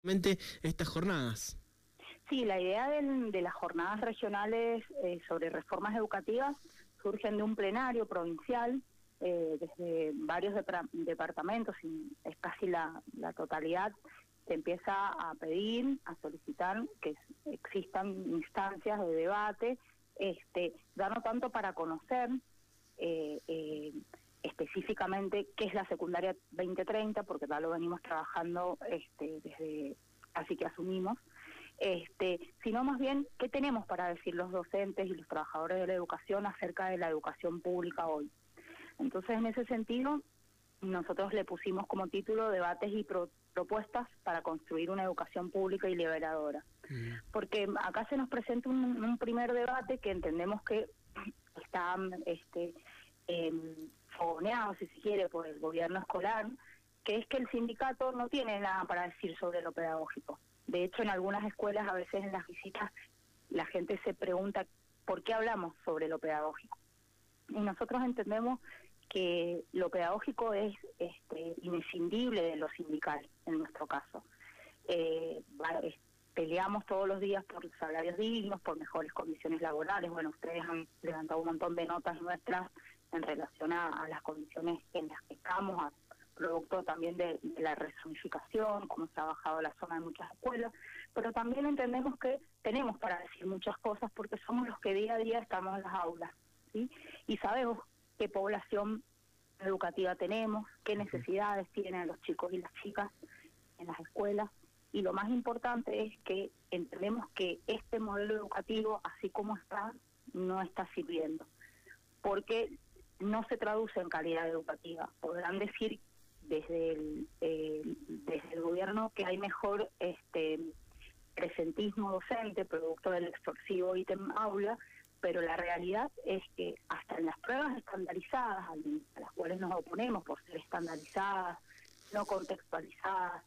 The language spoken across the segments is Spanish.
estas jornadas. Sí, la idea de las jornadas regionales sobre reformas educativas surgen de un plenario provincial desde varios departamentos, y es casi la totalidad. Se empieza a pedir, a solicitar que existan instancias de debate, ya no tanto para conocer específicamente qué es la secundaria 2030, porque ya lo venimos trabajando desde casi que asumimos, sino más bien qué tenemos para decir los docentes y los trabajadores de la educación acerca de la educación pública hoy. Entonces, en ese sentido, nosotros le pusimos como título debates y propuestas para construir una educación pública y liberadora. Porque acá se nos presenta un primer debate que entendemos que está fogoneado, si se quiere, por el gobierno escolar, que es que el sindicato no tiene nada para decir sobre lo pedagógico. De hecho, en algunas escuelas, a veces en las visitas, la gente se pregunta ¿por qué hablamos sobre lo pedagógico? Y nosotros entendemos que lo pedagógico es inescindible de lo sindical, en nuestro caso. Peleamos todos los días por salarios dignos, por mejores condiciones laborales. Bueno, ustedes han levantado un montón de notas nuestras en relación a las condiciones en las que estamos, producto también de la rezonificación, cómo se ha bajado la zona de muchas escuelas, pero también entendemos que tenemos para decir muchas cosas porque somos los que día a día estamos en las aulas, ¿sí? Y sabemos qué población educativa tenemos, qué necesidades tienen los chicos y las chicas en las escuelas, y lo más importante es que entendemos que este modelo educativo, así como está, no está sirviendo, porque no se traduce en calidad educativa. Podrán decir desde el gobierno que hay mejor presentismo docente, producto del extorsivo ítem aula, pero la realidad es que hasta en las pruebas estandarizadas, a las cuales nos oponemos por ser estandarizadas, no contextualizadas,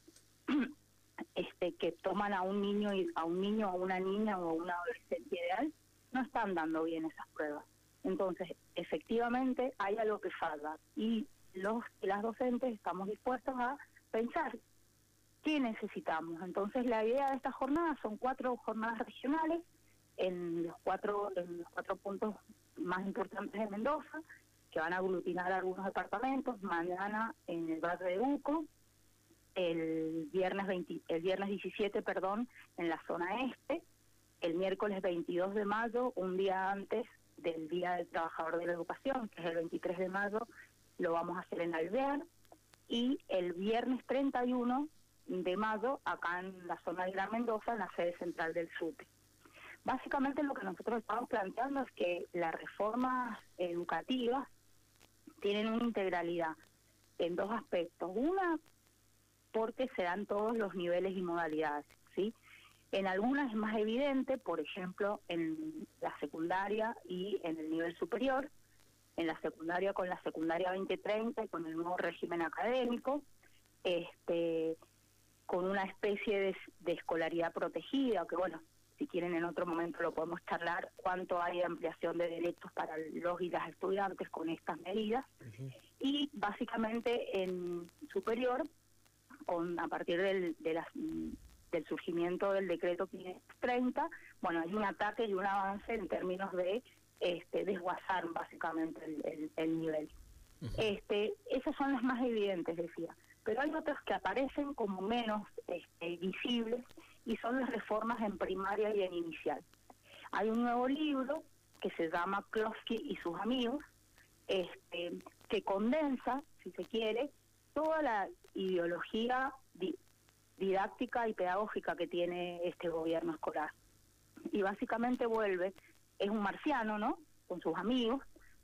que toman a un niño a una niña o a una adolescente ideal, no están dando bien esas pruebas. Entonces, efectivamente, hay algo que falta, y las docentes estamos dispuestos a pensar qué necesitamos. Entonces, la idea de estas jornadas son 4 jornadas regionales en los cuatro puntos más importantes de Mendoza, que van a aglutinar algunos departamentos. Mañana en el barrio de Uco, el viernes 17, en la zona este, el miércoles 22 de mayo, un día antes del Día del Trabajador de la Educación, que es el 23 de mayo, lo vamos a hacer en Alvear, y el viernes 31 de mayo, acá en la zona de Gran Mendoza, en la sede central del SUTE. Básicamente lo que nosotros estamos planteando es que las reformas educativas tienen una integralidad en 2 aspectos. Una, porque se dan todos los niveles y modalidades, ¿sí? En algunas es más evidente, por ejemplo, en la secundaria y en el nivel superior. En la secundaria, con la secundaria 2030 y con el nuevo régimen académico, con una especie de escolaridad protegida, que bueno, si quieren en otro momento lo podemos charlar, cuánto hay de ampliación de derechos para los y las estudiantes con estas medidas. Y básicamente en superior, a partir del surgimiento del decreto 530, bueno, hay un ataque y un avance en términos de desguazar básicamente el nivel. Esas son las más evidentes, decía, pero hay otras que aparecen como menos visibles, y son las reformas en primaria y en inicial. Hay un nuevo libro que se llama Kloski y sus amigos, que condensa, si se quiere, toda la ideología didáctica y pedagógica que tiene este gobierno escolar. Y básicamente es un marciano, ¿no?, con sus amigos,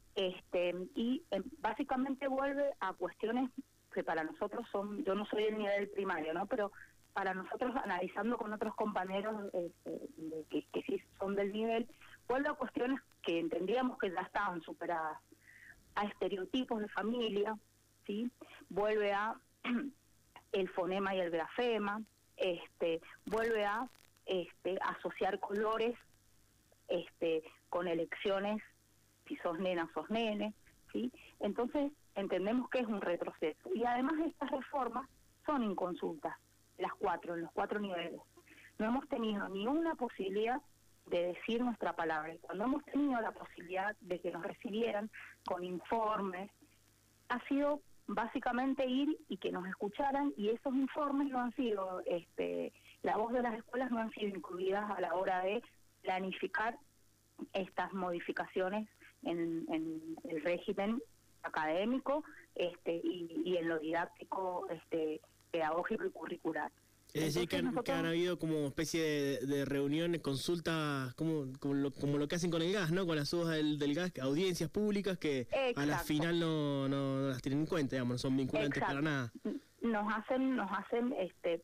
básicamente vuelve a cuestiones que para nosotros son, yo no soy del nivel primario, ¿no?, pero para nosotros, analizando con otros compañeros que sí son del nivel, vuelve a cuestiones que entendíamos que ya estaban superadas, a estereotipos de familia, ¿sí? Vuelve a el fonema y el grafema, vuelve a asociar colores con elecciones, si sos nena o sos nene, ¿sí? Entonces entendemos que es un retroceso, y además estas reformas son inconsultas. en los 4 niveles. No hemos tenido ni una posibilidad de decir nuestra palabra. Y cuando hemos tenido la posibilidad de que nos recibieran con informes, ha sido básicamente ir y que nos escucharan, y esos informes no han sido, la voz de las escuelas no han sido incluidas a la hora de planificar estas modificaciones en el régimen académico y en lo didáctico, pedagógico y curricular. Es decir, que han habido como especie de reuniones, consultas, como lo que hacen con el gas, ¿no? Con las subas del gas, audiencias públicas que Exacto. a la final no las tienen en cuenta, digamos, no son vinculantes. Exacto. Para nada. Nos hacen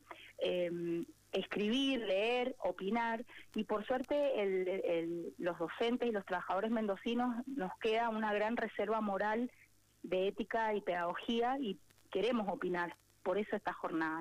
escribir, leer, opinar, y por suerte los docentes y los trabajadores mendocinos nos queda una gran reserva moral de ética y pedagogía, y queremos opinar, por eso estas jornadas.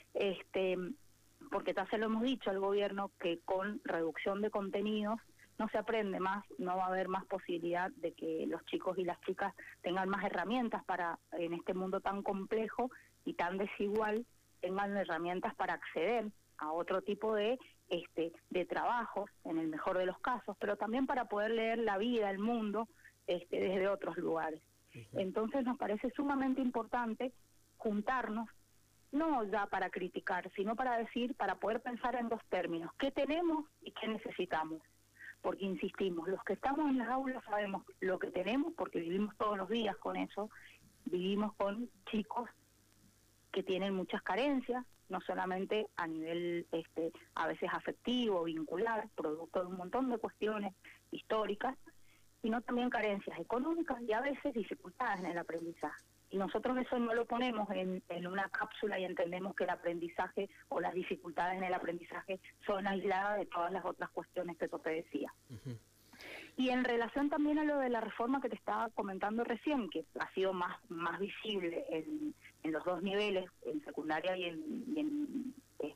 Porque ya se lo hemos dicho al gobierno que con reducción de contenidos no se aprende más, no va a haber más posibilidad de que los chicos y las chicas tengan más herramientas para, en este mundo tan complejo y tan desigual, tengan herramientas para acceder a otro tipo de trabajos, en el mejor de los casos, pero también para poder leer la vida, el mundo, desde otros lugares. Entonces nos parece sumamente importante juntarnos, no ya para criticar, sino para decir, para poder pensar en 2 términos: qué tenemos y qué necesitamos. Porque insistimos, los que estamos en las aulas sabemos lo que tenemos, porque vivimos todos los días con eso, vivimos con chicos que tienen muchas carencias, no solamente a nivel a veces afectivo, vincular, producto de un montón de cuestiones históricas, sino también carencias económicas y a veces dificultades en el aprendizaje. Y nosotros eso no lo ponemos en una cápsula y entendemos que el aprendizaje o las dificultades en el aprendizaje son aisladas de todas las otras cuestiones que yo te decía. Uh-huh. Y en relación también a lo de la reforma que te estaba comentando recién, que ha sido más visible en los 2 niveles, en secundaria y en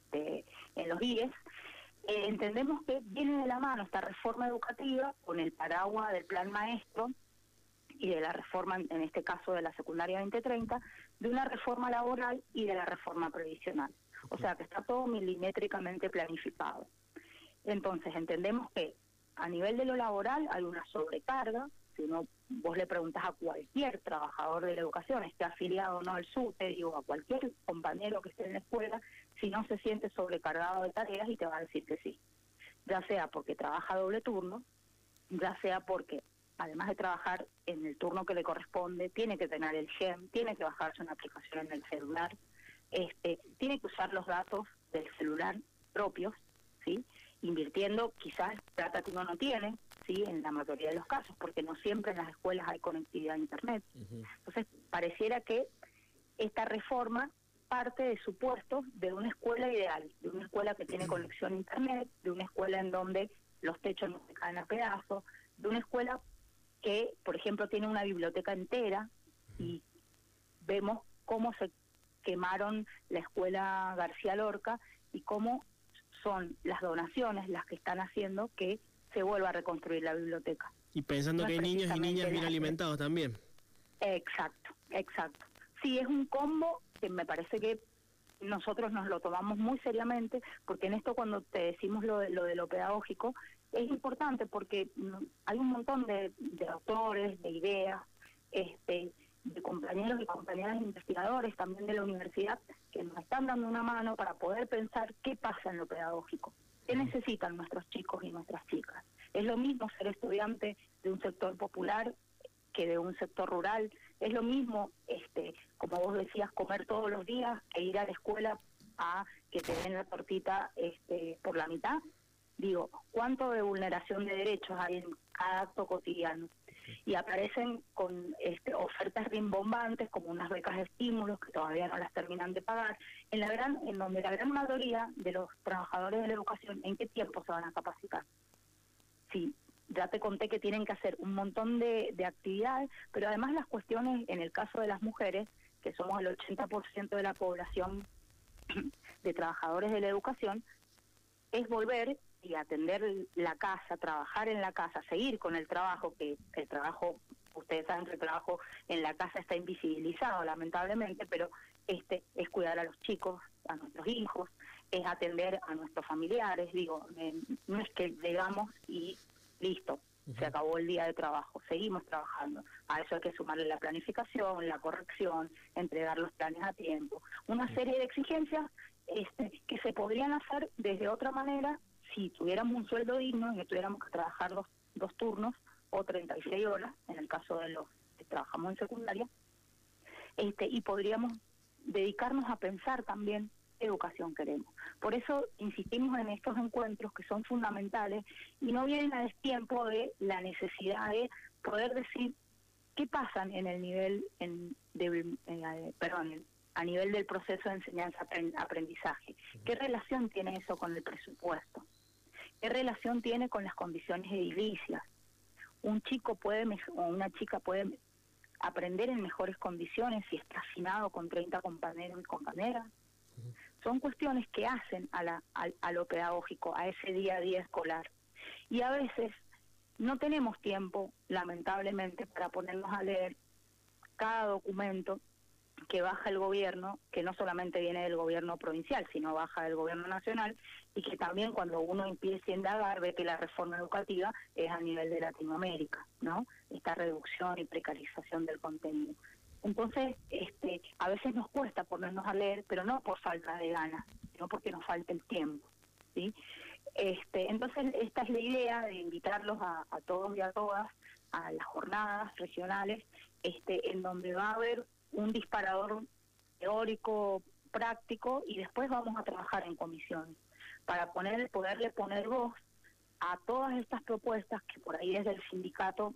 los IES, entendemos que viene de la mano esta reforma educativa con el paraguas del Plan Maestro y de la reforma, en este caso de la secundaria 2030, de una reforma laboral y de la reforma previsional. O sea que está todo milimétricamente planificado. Entonces entendemos que a nivel de lo laboral hay una sobrecarga. Si vos le preguntas a cualquier trabajador de la educación, esté afiliado o no al SUTE, digo, a cualquier compañero que esté en la escuela, si no se siente sobrecargado de tareas, y te va a decir que sí. Ya sea porque trabaja doble turno, ya sea porque además de trabajar en el turno que le corresponde, tiene que tener el GEM, tiene que bajarse una aplicación en el celular, tiene que usar los datos del celular propios, ¿sí? Invirtiendo quizás plata que uno no tiene, ¿sí? En la mayoría de los casos, porque no siempre en las escuelas hay conectividad a Internet. Uh-huh. Entonces, pareciera que esta reforma parte de supuestos de una escuela ideal, de una escuela que tiene conexión a Internet, de una escuela en donde los techos no se caen a pedazos, de una escuela que, por ejemplo, tiene una biblioteca entera, y vemos cómo se quemaron la escuela García Lorca y cómo son las donaciones las que están haciendo que se vuelva a reconstruir la biblioteca. Y pensando que hay niños y niñas bien alimentados también. Exacto. Sí, es un combo que me parece que nosotros nos lo tomamos muy seriamente, porque en esto, cuando te decimos lo de lo pedagógico, es importante porque hay un montón de autores, de ideas, de compañeros y compañeras investigadores también de la universidad, que nos están dando una mano para poder pensar qué pasa en lo pedagógico, qué necesitan nuestros chicos y nuestras chicas. Es lo mismo ser estudiante de un sector popular que de un sector rural, es lo mismo, como vos decías, comer todos los días e ir a la escuela a que te den la tortita por la mitad. Digo, ¿cuánto de vulneración de derechos hay en cada acto cotidiano? Y aparecen con ofertas rimbombantes, como unas becas de estímulos que todavía no las terminan de pagar, en donde la gran mayoría de los trabajadores de la educación, ¿en qué tiempo se van a capacitar? Sí, ya te conté que tienen que hacer un montón de actividades, pero además las cuestiones, en el caso de las mujeres, que somos el 80% de la población de trabajadores de la educación, es volver y atender la casa, trabajar en la casa, seguir con el trabajo, que el trabajo, ustedes saben que el trabajo en la casa está invisibilizado lamentablemente, pero es cuidar a los chicos, a nuestros hijos, es atender a nuestros familiares. Digo, no es que llegamos y listo, se acabó el día de trabajo, seguimos trabajando. A eso hay que sumarle la planificación, la corrección, entregar los planes a tiempo. Una serie de exigencias que se podrían hacer desde otra manera si tuviéramos un sueldo digno y no tuviéramos que trabajar dos turnos o 36 horas, en el caso de los que trabajamos en secundaria, y podríamos dedicarnos a pensar también qué educación queremos. Por eso insistimos en estos encuentros que son fundamentales y no vienen a destiempo de la necesidad de poder decir qué pasa en el nivel a nivel del proceso de enseñanza-aprendizaje. ¿Qué relación tiene eso con el presupuesto? ¿Qué relación tiene con las condiciones edilicias? Un chico o una chica puede aprender en mejores condiciones si está hacinado con 30 compañeros y compañeras. Son cuestiones que hacen a lo pedagógico, a ese día a día escolar. Y a veces no tenemos tiempo, lamentablemente, para ponernos a leer cada documento que baja el gobierno, que no solamente viene del gobierno provincial, sino baja del gobierno nacional, y que también cuando uno empieza a indagar ve que la reforma educativa es a nivel de Latinoamérica, ¿no? Esta reducción y precarización del contenido. Entonces, a veces nos cuesta ponernos a leer, pero no por falta de ganas, sino porque nos falta el tiempo, ¿sí? Entonces, esta es la idea de invitarlos a todos y a todas a las jornadas regionales, en donde va a haber un disparador teórico, práctico, y después vamos a trabajar en comisiones para poderle poner voz a todas estas propuestas que por ahí desde el sindicato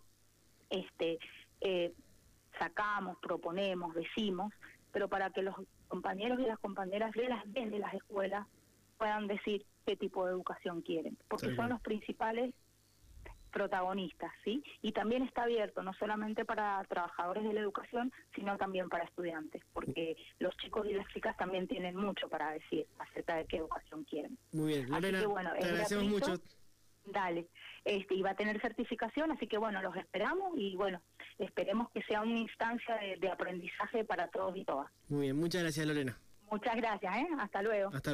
sacamos, proponemos, decimos, pero para que los compañeros y las compañeras desde las escuelas puedan decir qué tipo de educación quieren, porque son los principales protagonistas, ¿sí? Y también está abierto no solamente para trabajadores de la educación, sino también para estudiantes, porque los chicos y las chicas también tienen mucho para decir acerca de qué educación quieren. Muy bien, Lorena, así que, bueno, te agradecemos mucho. Dale, y va a tener certificación, así que bueno, los esperamos y bueno, esperemos que sea una instancia de aprendizaje para todos y todas. Muy bien, muchas gracias, Lorena. Muchas gracias, hasta luego. Hasta